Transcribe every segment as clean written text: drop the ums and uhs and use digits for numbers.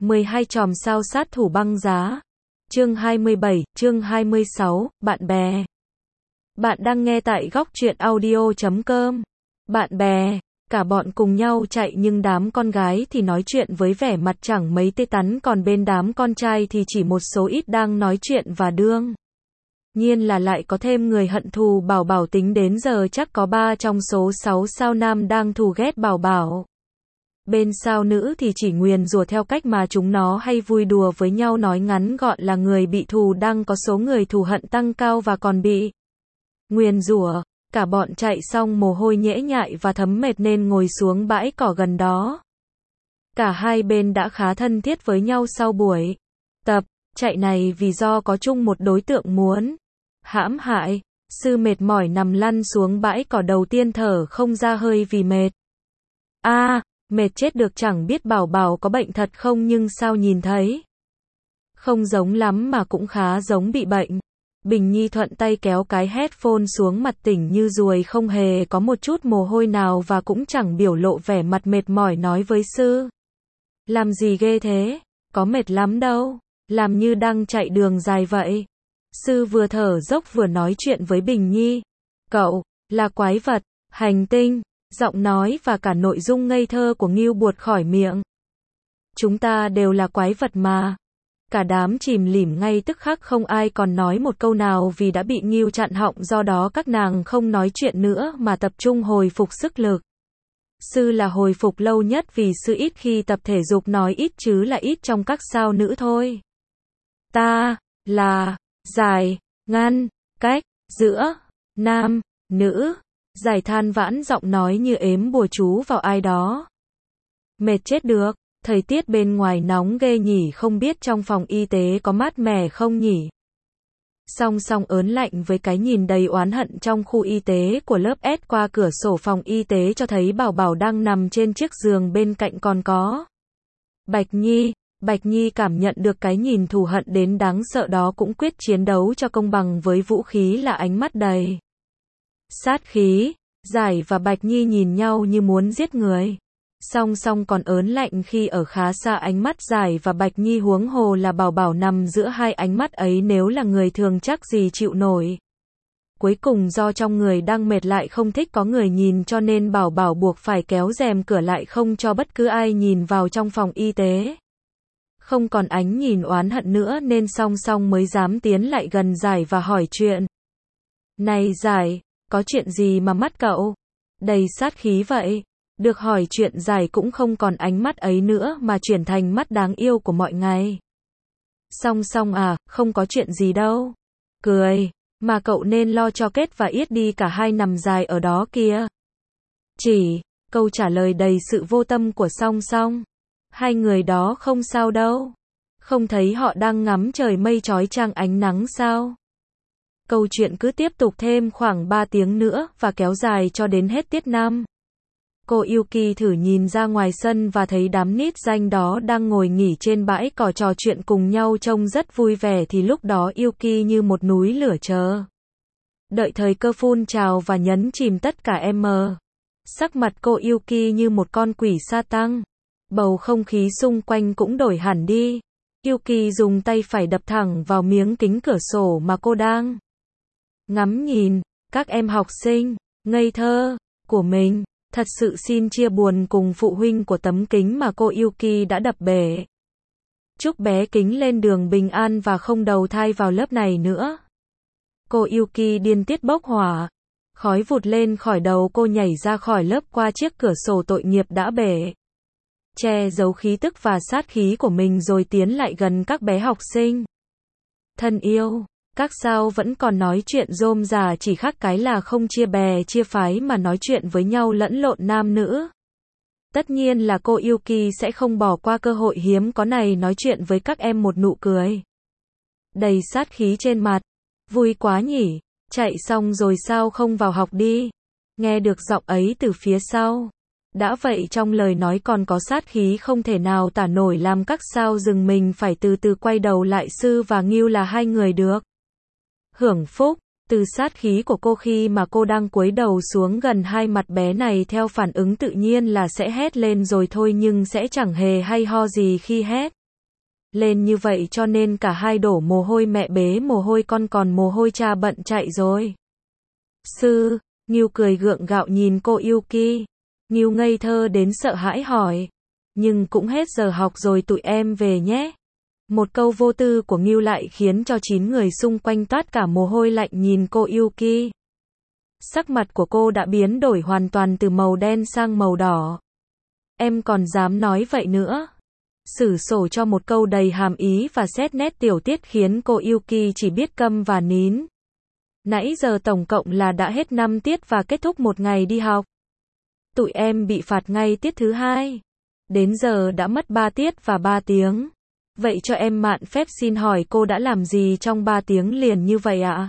12 chòm sao sát thủ băng giá. Chương 27, chương 26, bạn bè. Bạn đang nghe tại góc truyện audio.com. Bạn bè, cả bọn cùng nhau chạy nhưng đám con gái thì nói chuyện với vẻ mặt chẳng mấy tươi tắn, còn bên đám con trai thì chỉ một số ít đang nói chuyện và đương nhiên là lại có thêm người hận thù Bảo Bảo, tính đến giờ chắc có 3 trong số 6 sao nam đang thù ghét Bảo Bảo. Bên sao nữ thì chỉ nguyền rủa theo cách mà chúng nó hay vui đùa với nhau, nói ngắn gọn là người bị thù đang có số người thù hận tăng cao và còn bị nguyền rủa. Cả bọn chạy xong mồ hôi nhễ nhại và thấm mệt nên ngồi xuống bãi cỏ gần đó. Cả hai bên đã khá thân thiết với nhau sau buổi tập chạy này vì do có chung một đối tượng muốn hãm hại. Sư mệt mỏi nằm lăn xuống bãi cỏ, đầu tiên thở không ra hơi vì mệt. Mệt chết được, chẳng biết Bảo Bảo có bệnh thật không, nhưng sao nhìn thấy không giống lắm mà cũng khá giống bị bệnh. Bình Nhi thuận tay kéo cái headphone xuống, mặt tỉnh như ruồi, không hề có một chút mồ hôi nào và cũng chẳng biểu lộ vẻ mặt mệt mỏi, nói với sư: làm gì ghê thế, có mệt lắm đâu, làm như đang chạy đường dài vậy. Sư vừa thở dốc vừa nói chuyện với Bình Nhi: cậu là quái vật, hành tinh. Giọng nói và cả nội dung ngây thơ của Ngưu buột khỏi miệng. Chúng ta đều là quái vật mà. Cả đám chìm lìm ngay tức khắc, không ai còn nói một câu nào vì đã bị Ngưu chặn họng, do đó các nàng không nói chuyện nữa mà tập trung hồi phục sức lực. Sư là hồi phục lâu nhất vì sư ít khi tập thể dục, nói ít chứ là ít trong các sao nữ thôi. Ta là giải ngăn cách giữa nam nữ. Giải than vãn, giọng nói như ếm bùa chú vào ai đó. Mệt chết được, thời tiết bên ngoài nóng ghê nhỉ, không biết trong phòng y tế có mát mẻ không nhỉ. Song song ớn lạnh với cái nhìn đầy oán hận trong khu y tế của lớp S, qua cửa sổ phòng y tế cho thấy Bảo Bảo đang nằm trên chiếc giường, bên cạnh còn có Bạch Nhi. Bạch Nhi cảm nhận được cái nhìn thù hận đến đáng sợ đó, cũng quyết chiến đấu cho công bằng với vũ khí là ánh mắt đầy sát khí. Giải và Bạch Nhi nhìn nhau như muốn giết người. Song song còn ớn lạnh khi ở khá xa ánh mắt Giải và Bạch Nhi, huống hồ là Bảo Bảo nằm giữa hai ánh mắt ấy, nếu là người thường chắc gì chịu nổi. Cuối cùng do trong người đang mệt lại không thích có người nhìn, cho nên Bảo Bảo buộc phải kéo rèm cửa lại, không cho bất cứ ai nhìn vào trong phòng y tế. Không còn ánh nhìn oán hận nữa nên song song mới dám tiến lại gần Giải và hỏi chuyện. Này Giải, có chuyện gì mà mắt cậu đầy sát khí vậy? Được hỏi chuyện, Giải cũng không còn ánh mắt ấy nữa mà chuyển thành mắt đáng yêu của mọi ngày. Song song không có chuyện gì đâu. Cười, mà cậu nên lo cho Kết và Yết đi, cả hai nằm dài ở đó kia. Chỉ, câu trả lời đầy sự vô tâm của song song. Hai người đó không sao đâu. Không thấy họ đang ngắm trời mây chói chang ánh nắng sao? Câu chuyện cứ tiếp tục thêm khoảng 3 tiếng nữa và kéo dài cho đến hết tiết 5. Cô Yuki thử nhìn ra ngoài sân và thấy đám nít danh đó đang ngồi nghỉ trên bãi cỏ trò chuyện cùng nhau, trông rất vui vẻ, thì lúc đó Yuki như một núi lửa chờ đợi thời cơ phun trào và nhấn chìm tất cả em. Sắc mặt cô Yuki như một con quỷ sa tăng. Bầu không khí xung quanh cũng đổi hẳn đi. Yuki dùng tay phải đập thẳng vào miếng kính cửa sổ mà cô đang ngắm nhìn. Các em học sinh ngây thơ của mình, thật sự xin chia buồn cùng phụ huynh của tấm kính mà cô Yuki đã đập bể. Chúc bé kính lên đường bình an và không đầu thai vào lớp này nữa. Cô Yuki điên tiết bốc hỏa. Khói vụt lên khỏi đầu cô, nhảy ra khỏi lớp qua chiếc cửa sổ tội nghiệp đã bể, che giấu khí tức và sát khí của mình, rồi tiến lại gần các bé học sinh. Thân yêu, các sao vẫn còn nói chuyện rôm rả, chỉ khác cái là không chia bè chia phái mà nói chuyện với nhau lẫn lộn nam nữ. Tất nhiên là cô Yuki sẽ không bỏ qua cơ hội hiếm có này, nói chuyện với các em một nụ cười đầy sát khí trên mặt. Vui quá nhỉ, chạy xong rồi sao không vào học đi? Nghe được giọng ấy từ phía sau. Đã vậy trong lời nói còn có sát khí không thể nào tả nổi, làm các sao dừng mình phải từ từ quay đầu lại. Sư và Ngưu là hai người được hưởng phúc từ sát khí của cô khi mà cô đang cúi đầu xuống gần hai mặt bé này. Theo phản ứng tự nhiên là sẽ hét lên rồi thôi, nhưng sẽ chẳng hề hay ho gì khi hét lên như vậy cho nên cả hai đổ mồ hôi mẹ bế mồ hôi con còn mồ hôi cha bận chạy rồi. Sư, Ngưu cười gượng gạo nhìn cô Yuki. Ngưu ngây thơ đến sợ hãi hỏi. Nhưng cũng hết giờ học rồi tụi em về nhé. Một câu vô tư của Ngưu lại khiến cho 9 người xung quanh toát cả mồ hôi lạnh nhìn cô Yuki. Sắc mặt của cô đã biến đổi hoàn toàn từ màu đen sang màu đỏ. Em còn dám nói vậy nữa? Sử sổ cho một câu đầy hàm ý và xét nét tiểu tiết khiến cô Yuki chỉ biết câm và nín. Nãy giờ tổng cộng là đã hết 5 tiết và kết thúc một ngày đi học. Tụi em bị phạt ngay tiết thứ 2. Đến giờ đã mất 3 tiết và 3 tiếng. Vậy cho em mạn phép xin hỏi cô đã làm gì trong 3 tiếng liền như vậy ạ?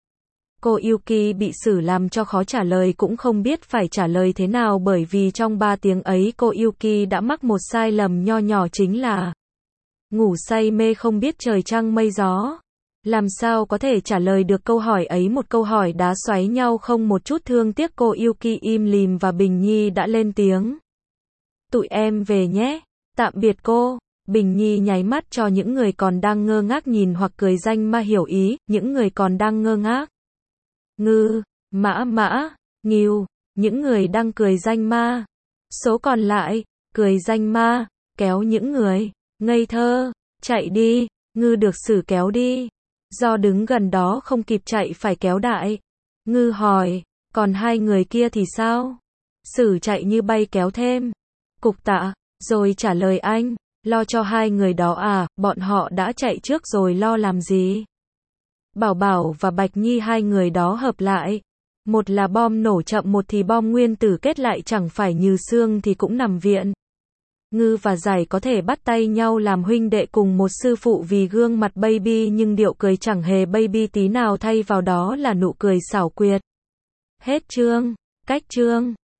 Cô Yuki bị xử làm cho khó trả lời cũng không biết phải trả lời thế nào bởi vì trong 3 tiếng ấy cô Yuki đã mắc một sai lầm nho nhỏ chính là ngủ say mê không biết trời trăng mây gió. Làm sao có thể trả lời được câu hỏi ấy, một câu hỏi đá xoáy nhau không một chút thương tiếc. Cô Yuki im lìm và Bình Nhi đã lên tiếng. Tụi em về nhé. Tạm biệt cô. Bình Nhi nháy mắt cho những người còn đang ngơ ngác nhìn hoặc cười danh ma hiểu ý, những người còn đang ngơ ngác. Ngư, mã, Ngưu, những người đang cười danh ma. Số còn lại, cười danh ma, kéo những người ngây thơ, chạy đi, Ngư được Sử kéo đi. Do đứng gần đó không kịp chạy phải kéo đại. Ngư hỏi, còn 2 người kia thì sao? Sử chạy như bay kéo thêm. Cục Tạ, rồi trả lời anh, lo cho 2 người đó à, bọn họ đã chạy trước rồi lo làm gì? Bảo Bảo và Bạch Nhi 2 người đó hợp lại. Một là bom nổ chậm, một thì bom nguyên tử kết lại, chẳng phải Như Sương thì cũng nằm viện. Ngư và Giải có thể bắt tay nhau làm huynh đệ cùng một sư phụ vì gương mặt baby nhưng điệu cười chẳng hề baby tí nào, thay vào đó là nụ cười xảo quyệt. Hết chương. Cách chương.